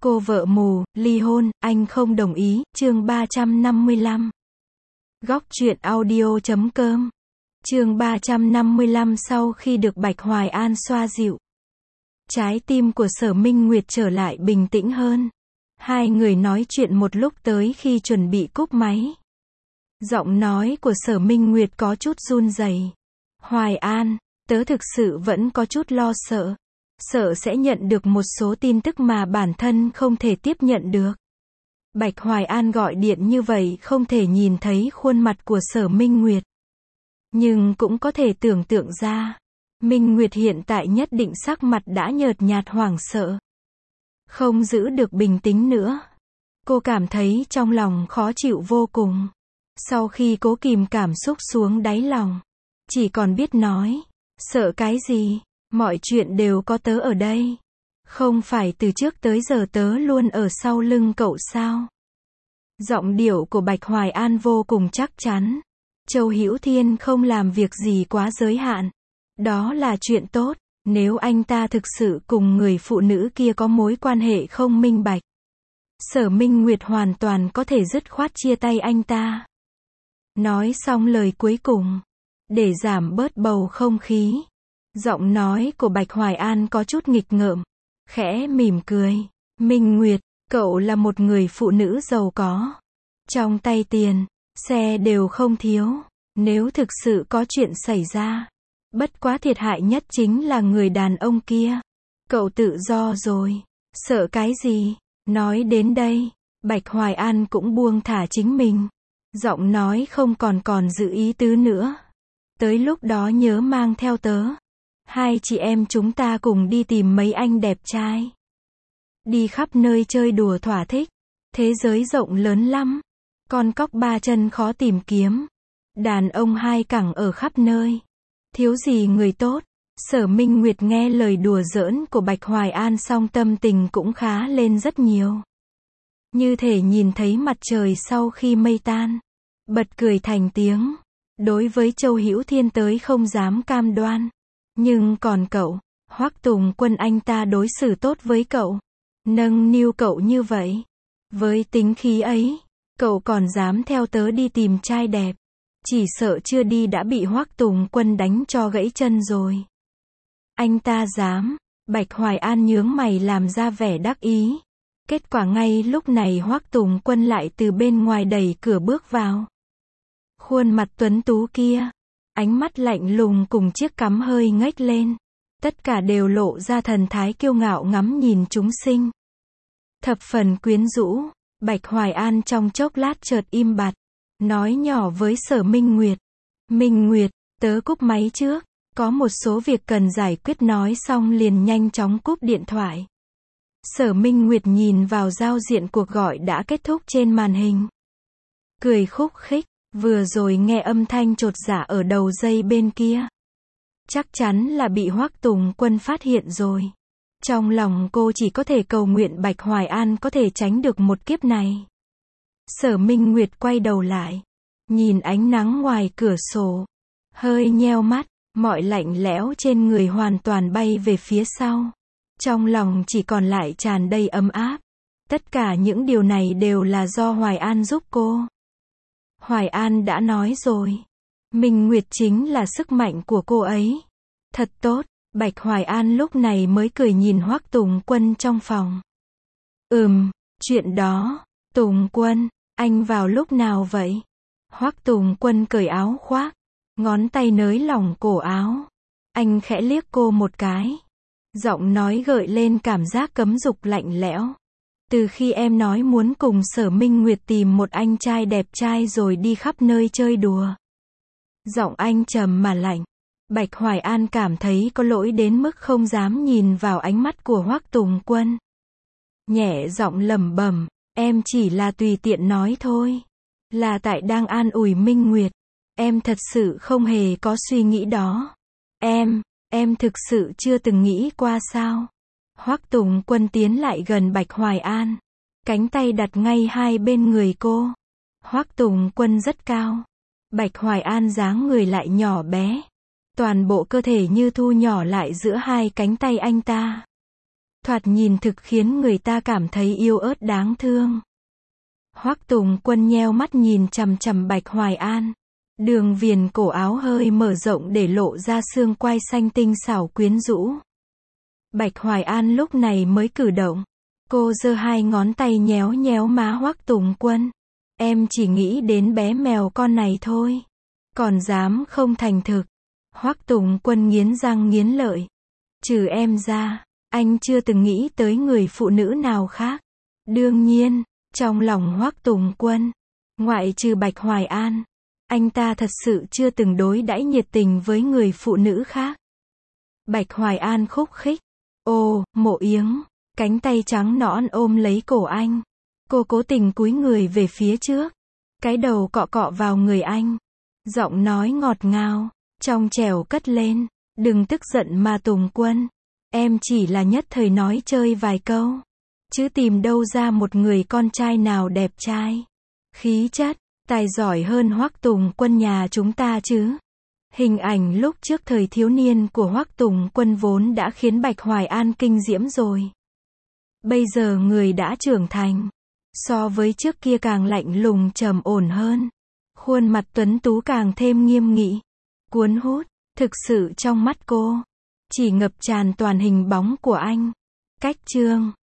Cô vợ mù, ly hôn, anh không đồng ý, chương 355. Góc truyện audio.com. Chương 355. Sau khi được Bạch Hoài An xoa dịu, trái tim của Sở Minh Nguyệt trở lại bình tĩnh hơn. Hai người nói chuyện một lúc tới khi chuẩn bị cúp máy. Giọng nói của Sở Minh Nguyệt có chút run rẩy. Hoài An, tớ thực sự vẫn có chút lo sợ. Sợ sẽ nhận được một số tin tức mà bản thân không thể tiếp nhận được. Bạch Hoài An gọi điện như vậy không thể nhìn thấy khuôn mặt của Sở Minh Nguyệt. Nhưng cũng có thể tưởng tượng ra. Minh Nguyệt hiện tại nhất định sắc mặt đã nhợt nhạt hoảng sợ. Không giữ được bình tĩnh nữa. Cô cảm thấy trong lòng khó chịu vô cùng. Sau khi cố kìm cảm xúc xuống đáy lòng, chỉ còn biết nói, sợ cái gì? Mọi chuyện đều có tớ ở đây. Không phải từ trước tới giờ tớ luôn ở sau lưng cậu sao? Giọng điệu của Bạch Hoài An vô cùng chắc chắn. Châu Hữu Thiên không làm việc gì quá giới hạn. Đó là chuyện tốt. Nếu anh ta thực sự cùng người phụ nữ kia có mối quan hệ không minh bạch, Sở Minh Nguyệt hoàn toàn có thể dứt khoát chia tay anh ta. Nói xong lời cuối cùng, để giảm bớt bầu không khí, giọng nói của Bạch Hoài An có chút nghịch ngợm, khẽ mỉm cười. Minh Nguyệt, cậu là một người phụ nữ giàu có. Trong tay tiền, xe đều không thiếu. Nếu thực sự có chuyện xảy ra, bất quá thiệt hại nhất chính là người đàn ông kia. Cậu tự do rồi. Sợ cái gì? Nói đến đây, Bạch Hoài An cũng buông thả chính mình. Giọng nói không còn giữ ý tứ nữa. Tới lúc đó nhớ mang theo tớ. Hai chị em chúng ta cùng đi tìm mấy anh đẹp trai. Đi khắp nơi chơi đùa thỏa thích. Thế giới rộng lớn lắm. Con cóc ba chân khó tìm kiếm. Đàn ông hai cẳng ở khắp nơi. Thiếu gì người tốt. Sở Minh Nguyệt nghe lời đùa giỡn của Bạch Hoài An xong tâm tình cũng khá lên rất nhiều. Như thể nhìn thấy mặt trời sau khi mây tan. Bật cười thành tiếng. Đối với Châu Hữu Thiên tới không dám cam đoan. Nhưng còn cậu, Hoắc Tùng Quân anh ta đối xử tốt với cậu. Nâng niu cậu như vậy. Với tính khí ấy, cậu còn dám theo tớ đi tìm trai đẹp. Chỉ sợ chưa đi đã bị Hoắc Tùng Quân đánh cho gãy chân rồi. Anh ta dám. Bạch Hoài An nhướng mày làm ra vẻ đắc ý. Kết quả ngay lúc này Hoắc Tùng Quân lại từ bên ngoài đẩy cửa bước vào. Khuôn mặt tuấn tú kia, ánh mắt lạnh lùng cùng chiếc cằm hơi ngếch lên. Tất cả đều lộ ra thần thái kiêu ngạo ngắm nhìn chúng sinh. Thập phần quyến rũ, Bạch Hoài An trong chốc lát chợt im bặt. Nói nhỏ với Sở Minh Nguyệt. Minh Nguyệt, tớ cúp máy trước. Có một số việc cần giải quyết nói xong liền nhanh chóng cúp điện thoại. Sở Minh Nguyệt nhìn vào giao diện cuộc gọi đã kết thúc trên màn hình. Cười khúc khích, vừa rồi nghe âm thanh chột dạ ở đầu dây bên kia. Chắc chắn là bị Hoắc Tùng Quân phát hiện rồi. Trong lòng cô chỉ có thể cầu nguyện Bạch Hoài An có thể tránh được một kiếp này. Sở Minh Nguyệt quay đầu lại. Nhìn ánh nắng ngoài cửa sổ. Hơi nheo mắt. Mọi lạnh lẽo trên người hoàn toàn bay về phía sau. Trong lòng chỉ còn lại tràn đầy ấm áp. Tất cả những điều này đều là do Hoài An giúp cô. Hoài An đã nói rồi. Minh Nguyệt chính là sức mạnh của cô ấy. Thật tốt. Bạch Hoài An lúc này mới cười nhìn Hoắc Tùng Quân trong phòng. Chuyện đó. Tùng Quân, anh vào lúc nào vậy? Hoắc Tùng Quân cởi áo khoác. Ngón tay nới lỏng cổ áo. Anh khẽ liếc cô một cái. Giọng nói gợi lên cảm giác cấm dục lạnh lẽo. Từ khi em nói muốn cùng Sở Minh Nguyệt tìm một anh trai đẹp trai rồi đi khắp nơi chơi đùa. Giọng anh trầm mà lạnh. Bạch Hoài An cảm thấy có lỗi đến mức không dám nhìn vào ánh mắt của Hoắc Tùng Quân. Nhẹ giọng lẩm bẩm, em chỉ là tùy tiện nói thôi. Là tại đang an ủi Minh Nguyệt. Em thật sự không hề có suy nghĩ đó. Em thực sự chưa từng nghĩ qua sao? Hoắc Tùng Quân tiến lại gần Bạch Hoài An. Cánh tay đặt ngay hai bên người cô. Hoắc Tùng Quân rất cao. Bạch Hoài An dáng người lại nhỏ bé. Toàn bộ cơ thể như thu nhỏ lại giữa hai cánh tay anh ta. thoạt nhìn thực khiến người ta cảm thấy yếu ớt đáng thương. Hoắc Tùng Quân nheo mắt nhìn chằm chằm Bạch Hoài An. Đường viền cổ áo hơi mở rộng để lộ ra xương quai xanh tinh xảo quyến rũ. Bạch Hoài An lúc này mới cử động. Cô giơ hai ngón tay nhéo nhéo má Hoắc Tùng Quân. Em chỉ nghĩ đến bé mèo con này thôi. Còn dám không thành thực. Hoắc Tùng Quân nghiến răng nghiến lợi. Trừ em ra, anh chưa từng nghĩ tới người phụ nữ nào khác. Đương nhiên, trong lòng Hoắc Tùng Quân, ngoại trừ Bạch Hoài An, anh ta thật sự chưa từng đối đãi nhiệt tình với người phụ nữ khác. Bạch Hoài An khúc khích. Ồ, Mộ Yếng. Cánh tay trắng nõn ôm lấy cổ anh. Cô cố tình cúi người về phía trước. Cái đầu cọ cọ vào người anh. Giọng nói ngọt ngào, trong trẻo cất lên. Đừng tức giận mà Tùng Quân. Em chỉ là nhất thời nói chơi vài câu. Chứ tìm đâu ra một người con trai nào đẹp trai, khí chất, tài giỏi hơn Hoắc Tùng Quân nhà chúng ta chứ. Hình ảnh lúc trước thời thiếu niên của Hoắc Tùng Quân vốn đã khiến Bạch Hoài An kinh diễm rồi. Bây giờ người đã trưởng thành, so với trước kia càng lạnh lùng trầm ổn hơn. Khuôn mặt tuấn tú càng thêm nghiêm nghị, cuốn hút, thực sự trong mắt cô chỉ ngập tràn toàn hình bóng của anh. Cách chương